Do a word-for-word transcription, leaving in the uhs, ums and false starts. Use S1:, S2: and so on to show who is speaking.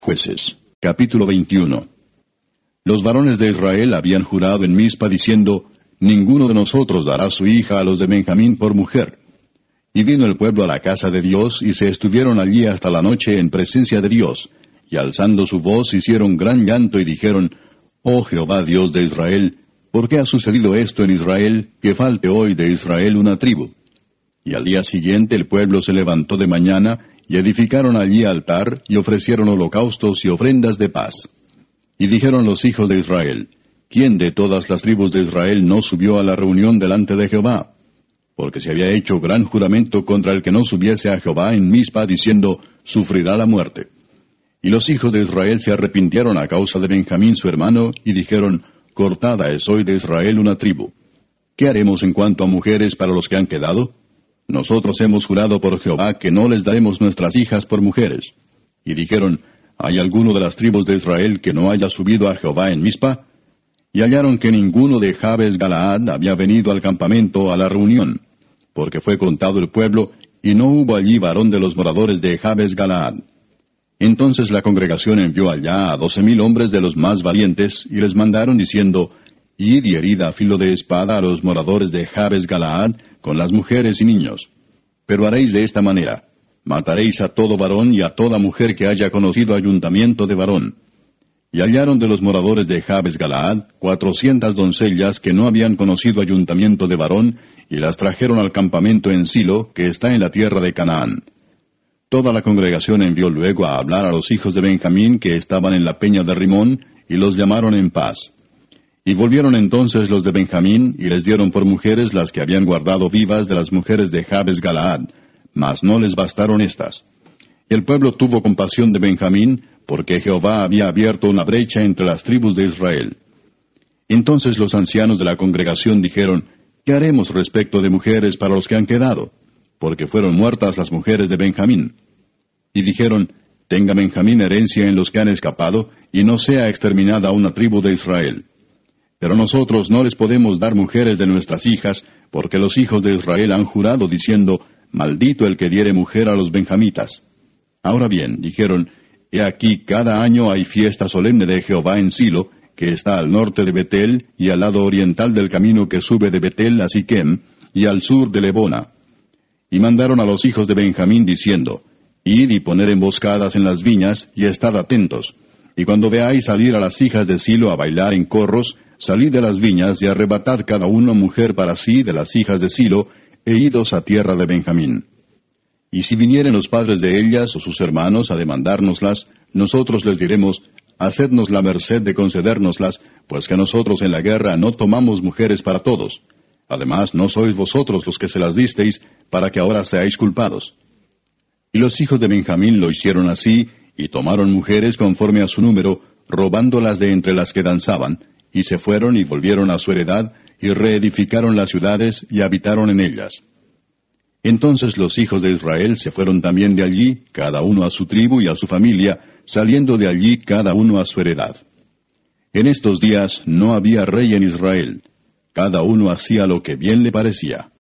S1: Jueces, capítulo veintiuno. Los varones de Israel habían jurado en Mizpa diciendo, ninguno de nosotros dará su hija a los de Benjamín por mujer. Y vino el pueblo a la casa de Dios, y se estuvieron allí hasta la noche en presencia de Dios, y alzando su voz hicieron gran llanto y dijeron, Oh Jehová Dios de Israel, ¿por qué ha sucedido esto en Israel, que falte hoy de Israel una tribu? Y al día siguiente el pueblo se levantó de mañana, y edificaron allí altar, y ofrecieron holocaustos y ofrendas de paz. Y dijeron los hijos de Israel, ¿quién de todas las tribus de Israel no subió a la reunión delante de Jehová? Porque se había hecho gran juramento contra el que no subiese a Jehová en Mizpa, diciendo, sufrirá la muerte. Y los hijos de Israel se arrepintieron a causa de Benjamín su hermano, y dijeron, cortada es hoy de Israel una tribu. ¿Qué haremos en cuanto a mujeres para los que han quedado? Nosotros hemos jurado por Jehová que no les daremos nuestras hijas por mujeres. Y dijeron, ¿hay alguno de las tribus de Israel que no haya subido a Jehová en Mizpa? Y hallaron que ninguno de Jabes Galaad había venido al campamento a la reunión, porque fue contado el pueblo, y no hubo allí varón de los moradores de Jabes Galaad. Entonces la congregación envió allá a doce mil hombres de los más valientes, y les mandaron diciendo, Id y herid a filo de espada a los moradores de Jabes Galaad, con las mujeres y niños. Pero haréis de esta manera, mataréis a todo varón y a toda mujer que haya conocido ayuntamiento de varón. Y hallaron de los moradores de Jabes Galaad cuatrocientas doncellas que no habían conocido ayuntamiento de varón, y las trajeron al campamento en Silo, que está en la tierra de Canaán. Toda la congregación envió luego a hablar a los hijos de Benjamín que estaban en la peña de Rimón, y los llamaron en paz. Y volvieron entonces los de Benjamín, y les dieron por mujeres las que habían guardado vivas de las mujeres de Jabes Galaad, mas no les bastaron estas. Y el pueblo tuvo compasión de Benjamín, porque Jehová había abierto una brecha entre las tribus de Israel. Entonces los ancianos de la congregación dijeron, ¿qué haremos respecto de mujeres para los que han quedado? Porque fueron muertas las mujeres de Benjamín. Y dijeron, tenga Benjamín herencia en los que han escapado, y no sea exterminada una tribu de Israel. Pero nosotros no les podemos dar mujeres de nuestras hijas, porque los hijos de Israel han jurado diciendo, maldito el que diere mujer a los benjamitas. Ahora bien, dijeron, he aquí cada año hay fiesta solemne de Jehová en Silo, que está al norte de Betel, y al lado oriental del camino que sube de Betel a Siquem, y al sur de Lebona. Y mandaron a los hijos de Benjamín diciendo, id y poner emboscadas en las viñas, y estad atentos. Y cuando veáis salir a las hijas de Silo a bailar en corros, salid de las viñas y arrebatad cada uno mujer para sí de las hijas de Silo, e idos a tierra de Benjamín. Y si vinieren los padres de ellas o sus hermanos a demandárnoslas, nosotros les diremos, hacednos la merced de concedérnoslas, pues que nosotros en la guerra no tomamos mujeres para todos. Además, no sois vosotros los que se las disteis, para que ahora seáis culpados. Y los hijos de Benjamín lo hicieron así, y tomaron mujeres conforme a su número, robándolas de entre las que danzaban, y se fueron y volvieron a su heredad, y reedificaron las ciudades, y habitaron en ellas. Entonces los hijos de Israel se fueron también de allí, cada uno a su tribu y a su familia, saliendo de allí cada uno a su heredad. En estos días no había rey en Israel. Cada uno hacía lo que bien le parecía.